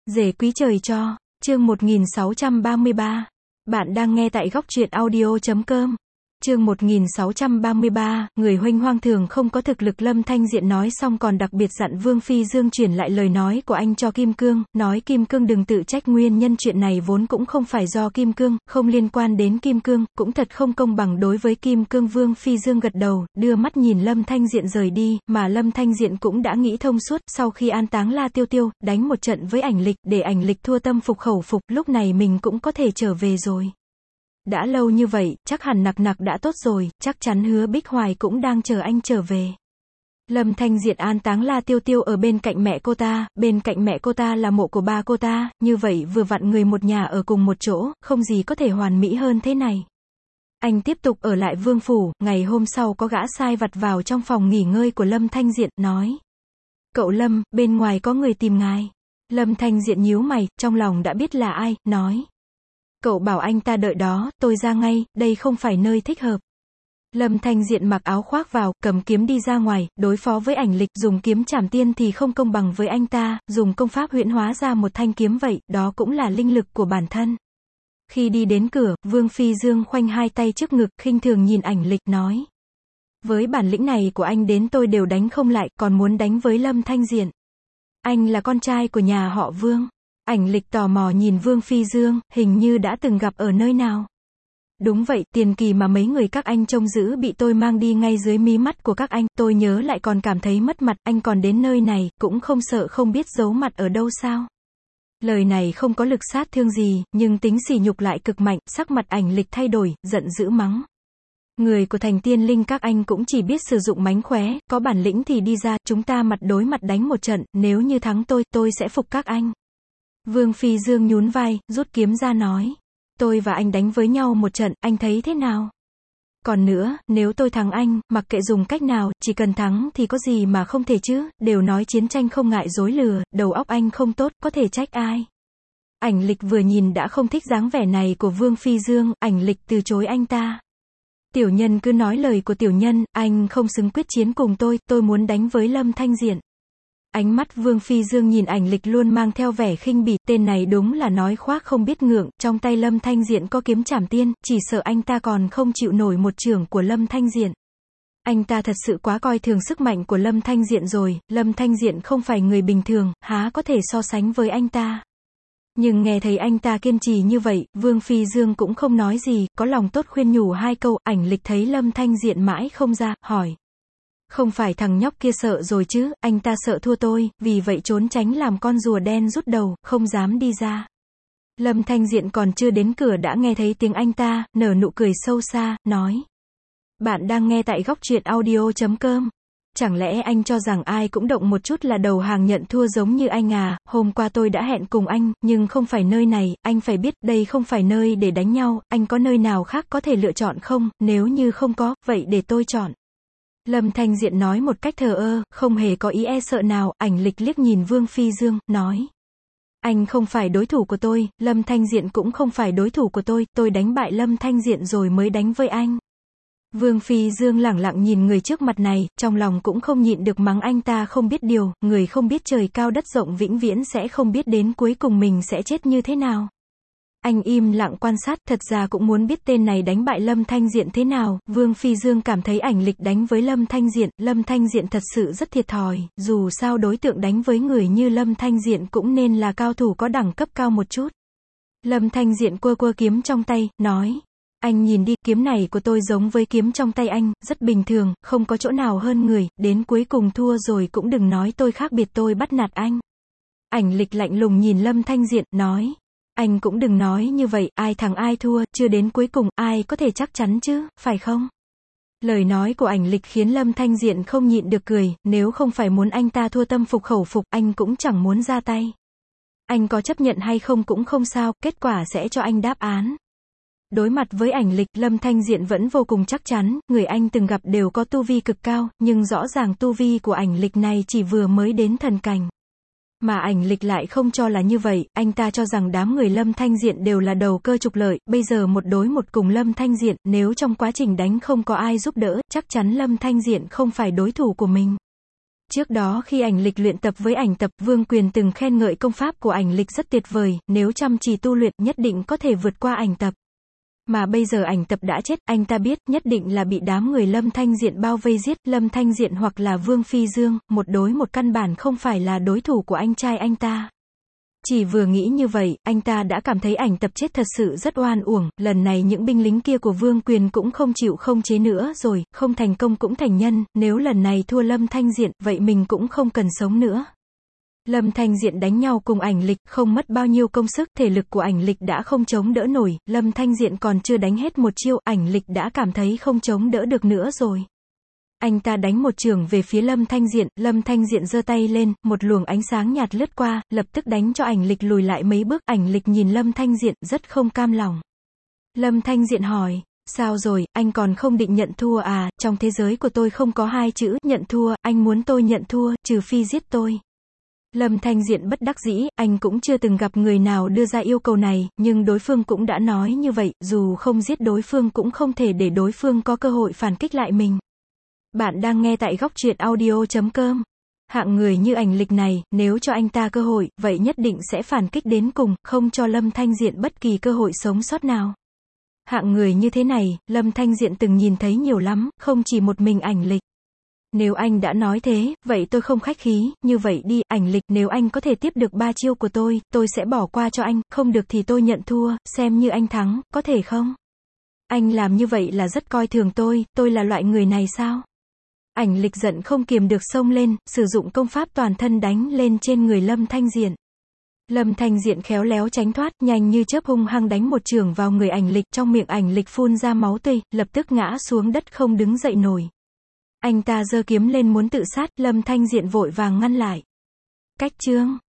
Rể quý trời cho, chương 1633. Bạn đang nghe tại góc truyện audio.com. Chương 1633, người huênh hoang thường không có thực lực. Lâm Thanh Diện nói xong còn đặc biệt dặn Vương Phi Dương chuyển lại lời nói của anh cho Kim Cương, nói Kim Cương đừng tự trách, nguyên nhân chuyện này vốn cũng không phải do Kim Cương, không liên quan đến Kim Cương, cũng thật không công bằng đối với Kim Cương. Vương Phi Dương gật đầu, đưa mắt nhìn Lâm Thanh Diện rời đi, mà Lâm Thanh Diện cũng đã nghĩ thông suốt, sau khi an táng La Tiêu Tiêu, đánh một trận với Ảnh Lịch, để Ảnh Lịch thua tâm phục khẩu phục, lúc này mình cũng có thể trở về rồi. Đã lâu như vậy, chắc hẳn nặc đã tốt rồi, chắc chắn Hứa Bích Hoài cũng đang chờ anh trở về. Lâm Thanh Diện an táng La Tiêu Tiêu ở bên cạnh mẹ cô ta, bên cạnh mẹ cô ta là mộ của ba cô ta, như vậy vừa vặn người một nhà ở cùng một chỗ, không gì có thể hoàn mỹ hơn thế này. Anh tiếp tục ở lại Vương Phủ, ngày hôm sau có gã sai vặt vào trong phòng nghỉ ngơi của Lâm Thanh Diện, nói: "Cậu Lâm, bên ngoài có người tìm ngài." Lâm Thanh Diện nhíu mày, trong lòng đã biết là ai, nói: "Cậu bảo anh ta đợi đó, tôi ra ngay, đây không phải nơi thích hợp." Lâm Thanh Diện mặc áo khoác vào, cầm kiếm đi ra ngoài, đối phó với Ảnh Lịch, dùng kiếm trảm tiên thì không công bằng với anh ta, dùng công pháp huyễn hóa ra một thanh kiếm vậy, đó cũng là linh lực của bản thân. Khi đi đến cửa, Vương Phi Dương khoanh hai tay trước ngực, khinh thường nhìn Ảnh Lịch, nói: "Với bản lĩnh này của anh đến tôi đều đánh không lại, còn muốn đánh với Lâm Thanh Diện. Anh là con trai của nhà họ Vương." Ảnh Lịch tò mò nhìn Vương Phi Dương, hình như đã từng gặp ở nơi nào. "Đúng vậy, tiền kỳ mà mấy người các anh trông giữ bị tôi mang đi ngay dưới mí mắt của các anh, tôi nhớ lại còn cảm thấy mất mặt, anh còn đến nơi này, cũng không sợ không biết giấu mặt ở đâu sao?" Lời này không có lực sát thương gì, nhưng tính sỉ nhục lại cực mạnh, sắc mặt Ảnh Lịch thay đổi, giận dữ mắng: "Người của Thành Tiên Linh các anh cũng chỉ biết sử dụng mánh khóe, có bản lĩnh thì đi ra, chúng ta mặt đối mặt đánh một trận, nếu như thắng tôi sẽ phục các anh." Vương Phi Dương nhún vai, rút kiếm ra nói: "Tôi và anh đánh với nhau một trận, anh thấy thế nào? Còn nữa, nếu tôi thắng anh, mặc kệ dùng cách nào, chỉ cần thắng thì có gì mà không thể chứ, đều nói chiến tranh không ngại dối lừa, đầu óc anh không tốt, có thể trách ai?" Ảnh Lịch vừa nhìn đã không thích dáng vẻ này của Vương Phi Dương, Ảnh Lịch từ chối anh ta: "Tiểu nhân cứ nói lời của tiểu nhân, anh không xứng quyết chiến cùng tôi muốn đánh với Lâm Thanh Diện." Ánh mắt Vương Phi Dương nhìn Ảnh Lịch luôn mang theo vẻ khinh bỉ, tên này đúng là nói khoác không biết ngượng, trong tay Lâm Thanh Diện có kiếm trảm tiên, chỉ sợ anh ta còn không chịu nổi một chưởng của Lâm Thanh Diện. Anh ta thật sự quá coi thường sức mạnh của Lâm Thanh Diện rồi, Lâm Thanh Diện không phải người bình thường, há có thể so sánh với anh ta. Nhưng nghe thấy anh ta kiên trì như vậy, Vương Phi Dương cũng không nói gì, có lòng tốt khuyên nhủ hai câu. Ảnh Lịch thấy Lâm Thanh Diện mãi không ra, hỏi: "Không phải thằng nhóc kia sợ rồi chứ, anh ta sợ thua tôi, vì vậy trốn tránh làm con rùa đen rút đầu, không dám đi ra." Lâm Thanh Diện còn chưa đến cửa đã nghe thấy tiếng anh ta, nở nụ cười sâu xa, nói: "Bạn đang nghe tại góc truyện audio.com. Chẳng lẽ anh cho rằng ai cũng động một chút là đầu hàng nhận thua giống như anh à? Hôm qua tôi đã hẹn cùng anh, nhưng không phải nơi này, anh phải biết, đây không phải nơi để đánh nhau, anh có nơi nào khác có thể lựa chọn không? Nếu như không có, vậy để tôi chọn." Lâm Thanh Diện nói một cách thờ ơ, không hề có ý e sợ nào. Ảnh Lịch liếc nhìn Vương Phi Dương, nói: "Anh không phải đối thủ của tôi, Lâm Thanh Diện cũng không phải đối thủ của tôi đánh bại Lâm Thanh Diện rồi mới đánh với anh." Vương Phi Dương lẳng lặng nhìn người trước mặt này, trong lòng cũng không nhịn được mắng anh ta không biết điều, người không biết trời cao đất rộng vĩnh viễn sẽ không biết đến cuối cùng mình sẽ chết như thế nào. Anh im lặng quan sát, thật ra cũng muốn biết tên này đánh bại Lâm Thanh Diện thế nào. Vương Phi Dương cảm thấy Ảnh Lịch đánh với Lâm Thanh Diện thật sự rất thiệt thòi, dù sao đối tượng đánh với người như Lâm Thanh Diện cũng nên là cao thủ có đẳng cấp cao một chút. Lâm Thanh Diện quơ kiếm trong tay, nói: "Anh nhìn đi, kiếm này của tôi giống với kiếm trong tay anh, rất bình thường, không có chỗ nào hơn người, đến cuối cùng thua rồi cũng đừng nói tôi khác biệt, tôi bắt nạt anh." Ảnh Lịch lạnh lùng nhìn Lâm Thanh Diện, nói: "Anh cũng đừng nói như vậy, ai thắng ai thua, chưa đến cuối cùng, ai có thể chắc chắn chứ, phải không?" Lời nói của Ảnh Lịch khiến Lâm Thanh Diện không nhịn được cười, nếu không phải muốn anh ta thua tâm phục khẩu phục, anh cũng chẳng muốn ra tay. Anh có chấp nhận hay không cũng không sao, kết quả sẽ cho anh đáp án. Đối mặt với Ảnh Lịch, Lâm Thanh Diện vẫn vô cùng chắc chắn, người anh từng gặp đều có tu vi cực cao, nhưng rõ ràng tu vi của Ảnh Lịch này chỉ vừa mới đến thần cảnh. Mà Ảnh Lịch lại không cho là như vậy, anh ta cho rằng đám người Lâm Thanh Diện đều là đầu cơ trục lợi, bây giờ một đối một cùng Lâm Thanh Diện, nếu trong quá trình đánh không có ai giúp đỡ, chắc chắn Lâm Thanh Diện không phải đối thủ của mình. Trước đó khi ảnh lịch luyện tập với ảnh tập, Vương Quyền từng khen ngợi công pháp của ảnh lịch rất tuyệt vời, nếu chăm chỉ tu luyện, nhất định có thể vượt qua ảnh tập. Mà bây giờ ảnh tập đã chết, anh ta biết, nhất định là bị đám người Lâm Thanh Diện bao vây giết, Lâm Thanh Diện hoặc là Vương Phi Dương, một đối một căn bản không phải là đối thủ của anh trai anh ta. Chỉ vừa nghĩ như vậy, anh ta đã cảm thấy ảnh tập chết thật sự rất oan uổng, lần này những binh lính kia của Vương Quyền cũng không chịu không chế nữa rồi, không thành công cũng thành nhân, nếu lần này thua Lâm Thanh Diện, vậy mình cũng không cần sống nữa. Lâm Thanh Diện đánh nhau cùng ảnh lịch, không mất bao nhiêu công sức, thể lực của ảnh lịch đã không chống đỡ nổi, Lâm Thanh Diện còn chưa đánh hết một chiêu, ảnh lịch đã cảm thấy không chống đỡ được nữa rồi. Anh ta đánh một chưởng về phía Lâm Thanh Diện giơ tay lên, một luồng ánh sáng nhạt lướt qua, lập tức đánh cho ảnh lịch lùi lại mấy bước, ảnh lịch nhìn Lâm Thanh Diện, rất không cam lòng. Lâm Thanh Diện hỏi, sao rồi, anh còn không định nhận thua à, trong thế giới của tôi không có hai chữ, nhận thua, anh muốn tôi nhận thua, trừ phi giết tôi. Lâm Thanh Diện bất đắc dĩ, anh cũng chưa từng gặp người nào đưa ra yêu cầu này, nhưng đối phương cũng đã nói như vậy, dù không giết đối phương cũng không thể để đối phương có cơ hội phản kích lại mình. Bạn đang nghe tại góc truyện audio.com. Hạng người như ảnh lịch này, nếu cho anh ta cơ hội, vậy nhất định sẽ phản kích đến cùng, không cho Lâm Thanh Diện bất kỳ cơ hội sống sót nào. Hạng người như thế này, Lâm Thanh Diện từng nhìn thấy nhiều lắm, không chỉ một mình ảnh lịch. Nếu anh đã nói thế, vậy tôi không khách khí, như vậy đi, ảnh lịch, nếu anh có thể tiếp được 3 chiêu của tôi sẽ bỏ qua cho anh, không được thì tôi nhận thua, xem như anh thắng, có thể không? Anh làm như vậy là rất coi thường tôi là loại người này sao? Ảnh lịch giận không kiềm được xông lên, sử dụng công pháp toàn thân đánh lên trên người Lâm Thanh Diện. Lâm Thanh Diện khéo léo tránh thoát, nhanh như chớp hung hăng đánh một chưởng vào người ảnh lịch, trong miệng ảnh lịch phun ra máu tươi, lập tức ngã xuống đất không đứng dậy nổi. Anh ta giơ kiếm lên muốn tự sát, Lâm Thanh Diện vội vàng ngăn lại. Cách chương